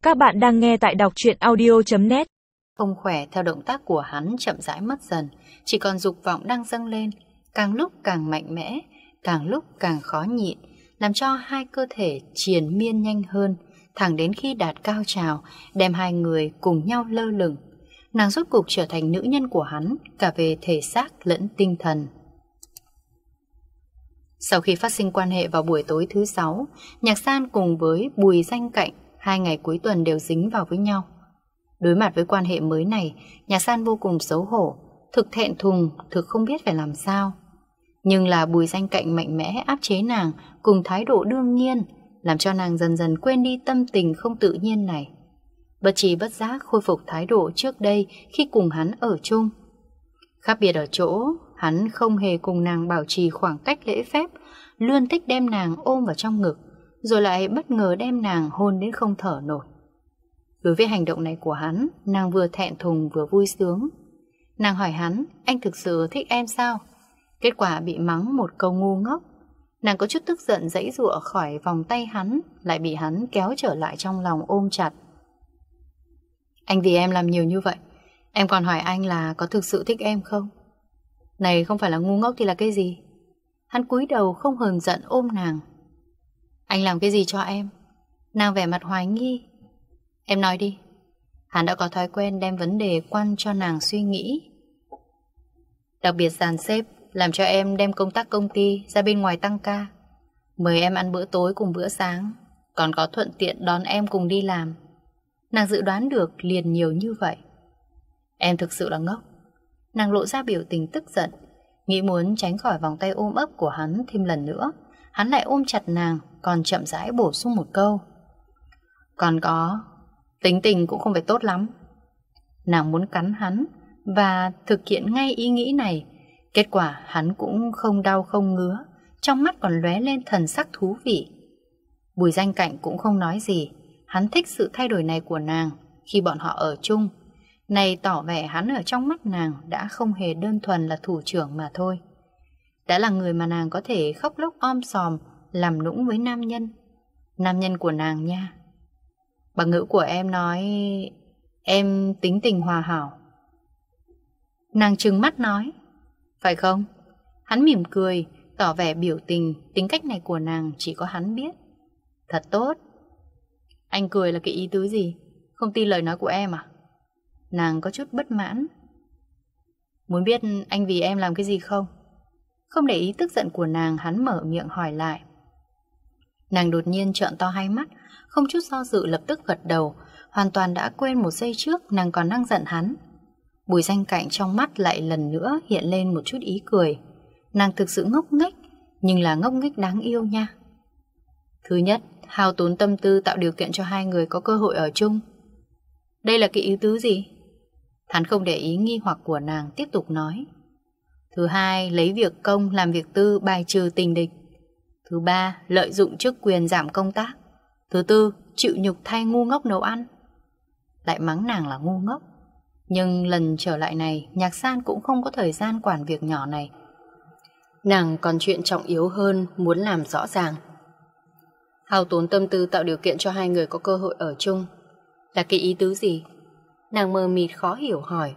Các bạn đang nghe tại đọc truyện audio.net. Không khỏe theo động tác của hắn chậm rãi mất dần, chỉ còn dục vọng đang dâng lên, càng lúc càng mạnh mẽ, càng lúc càng khó nhịn, làm cho hai cơ thể triền miên nhanh hơn, thẳng đến khi đạt cao trào, đem hai người cùng nhau lơ lửng. Nàng rốt cục trở thành nữ nhân của hắn, cả về thể xác lẫn tinh thần. Sau khi phát sinh quan hệ vào buổi tối thứ 6, Nhạc San cùng với Bùi Danh Cạnh 2 ngày cuối tuần đều dính vào với nhau. Đối mặt với quan hệ mới này, Nhạc San vô cùng xấu hổ, thực thẹn thùng, thực không biết phải làm sao. Nhưng là Bùi Danh Cạnh mạnh mẽ áp chế nàng cùng thái độ đương nhiên, làm cho nàng dần dần quên đi tâm tình không tự nhiên này. Bất tri bất giác khôi phục thái độ trước đây khi cùng hắn ở chung. Khác biệt ở chỗ, hắn không hề cùng nàng bảo trì khoảng cách lễ phép, luôn thích đem nàng ôm vào trong ngực, rồi lại bất ngờ đem nàng hôn đến không thở nổi. Đối với hành động này của hắn, nàng vừa thẹn thùng vừa vui sướng. Nàng hỏi hắn, anh thực sự thích em sao? Kết quả bị mắng một câu ngu ngốc. Nàng có chút tức giận giãy giụa khỏi vòng tay hắn, lại bị hắn kéo trở lại trong lòng ôm chặt. Anh vì em làm nhiều như vậy, em còn hỏi anh là có thực sự thích em không? Này không phải là ngu ngốc thì là cái gì? Hắn cúi đầu không hờn giận ôm nàng. Anh làm cái gì cho em? Nàng vẻ mặt hoài nghi. Em nói đi. Hắn đã có thói quen đem vấn đề quan cho nàng suy nghĩ. Đặc biệt dàn xếp, làm cho em đem công tác công ty ra bên ngoài tăng ca, mời em ăn bữa tối cùng bữa sáng, còn có thuận tiện đón em cùng đi làm. Nàng dự đoán được liền nhiều như vậy. Em thực sự là ngốc. Nàng lộ ra biểu tình tức giận, nghĩ muốn tránh khỏi vòng tay ôm ấp của hắn thêm lần nữa. Hắn lại ôm chặt nàng, còn chậm rãi bổ sung một câu. Còn có, tính tình cũng không phải tốt lắm. Nàng muốn cắn hắn và thực hiện ngay ý nghĩ này. Kết quả hắn cũng không đau không ngứa, trong mắt còn lóe lên thần sắc thú vị. Bùi Danh Cạnh cũng không nói gì. Hắn thích sự thay đổi này của nàng khi bọn họ ở chung. Này tỏ vẻ hắn ở trong mắt nàng đã không hề đơn thuần là thủ trưởng mà thôi. Đã là người mà nàng có thể khóc lóc om sòm, làm nũng với nam nhân. Nam nhân của nàng nha. Bằng ngữ của em nói em tính tình hòa hảo. Nàng trừng mắt nói. Phải không? Hắn mỉm cười, tỏ vẻ biểu tình. Tính cách này của nàng chỉ có hắn biết. Thật tốt. Anh cười là cái ý tứ gì? Không tin lời nói của em à? Nàng có chút bất mãn. Muốn biết anh vì em làm cái gì không? Không để ý tức giận của nàng, hắn mở miệng hỏi lại. Nàng đột nhiên trợn to hai mắt, không chút do dự lập tức gật đầu, hoàn toàn đã quên một giây trước nàng còn đang giận hắn. Bùi Danh Cạnh trong mắt lại lần nữa hiện lên một chút ý cười. Nàng thực sự ngốc nghếch, nhưng là ngốc nghếch đáng yêu nha. Thứ nhất, hao tốn tâm tư tạo điều kiện cho hai người có cơ hội ở chung. Đây là cái ý tứ gì? Hắn không để ý nghi hoặc của nàng, tiếp tục nói. Thứ hai, lấy việc công làm việc tư, bài trừ tình địch. Thứ ba, lợi dụng chức quyền giảm công tác. Thứ tư, chịu nhục thay ngu ngốc nấu ăn. Lại mắng nàng là ngu ngốc. Nhưng lần trở lại này, Nhạc San cũng không có thời gian quản việc nhỏ này. Nàng còn chuyện trọng yếu hơn muốn làm rõ ràng. Hao tốn tâm tư tạo điều kiện cho hai người có cơ hội ở chung. Là cái ý tứ gì? Nàng mờ mịt khó hiểu hỏi.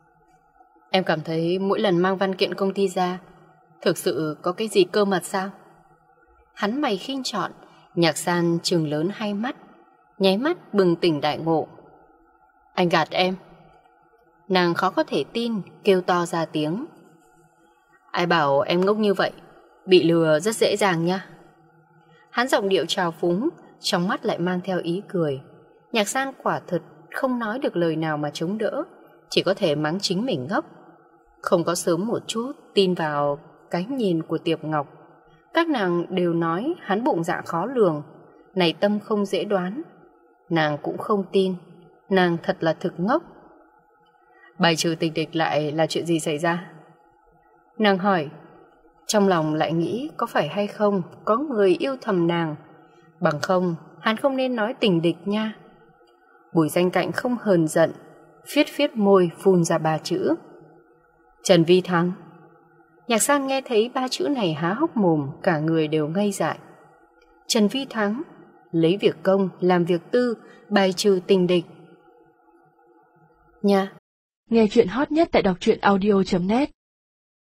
Em cảm thấy mỗi lần mang văn kiện công ty ra, thực sự có cái gì cơ mật sao? Hắn mày khinh chọn. Nhạc San trừng lớn hai mắt, nháy mắt bừng tỉnh đại ngộ. Anh gạt em. Nàng khó có thể tin, kêu to ra tiếng. Ai bảo em ngốc như vậy, bị lừa rất dễ dàng nha. Hắn giọng điệu trào phúng, trong mắt lại mang theo ý cười. Nhạc San quả thật không nói được lời nào mà chống đỡ, chỉ có thể mắng chính mình ngốc. Không có sớm một chút tin vào cái nhìn của Tiệp Ngọc. Các nàng đều nói hắn bụng dạ khó lường, này tâm không dễ đoán. Nàng cũng không tin, nàng thật là thực ngốc. Bài trừ tình địch lại là chuyện gì xảy ra? Nàng hỏi. Trong lòng lại nghĩ có phải hay không có người yêu thầm nàng. Bằng không hắn không nên nói tình địch nha. Bùi Danh Cạnh không hờn giận, phiết phiết môi phun ra 3 chữ. Trần Vi Thắng. Nhạc San nghe thấy 3 chữ này há hốc mồm, cả người đều ngây dại. Trần Vi Thắng, lấy việc công làm việc tư, bài trừ tình địch. Nha. Nghe chuyện hot nhất tại đọc truyện audio.net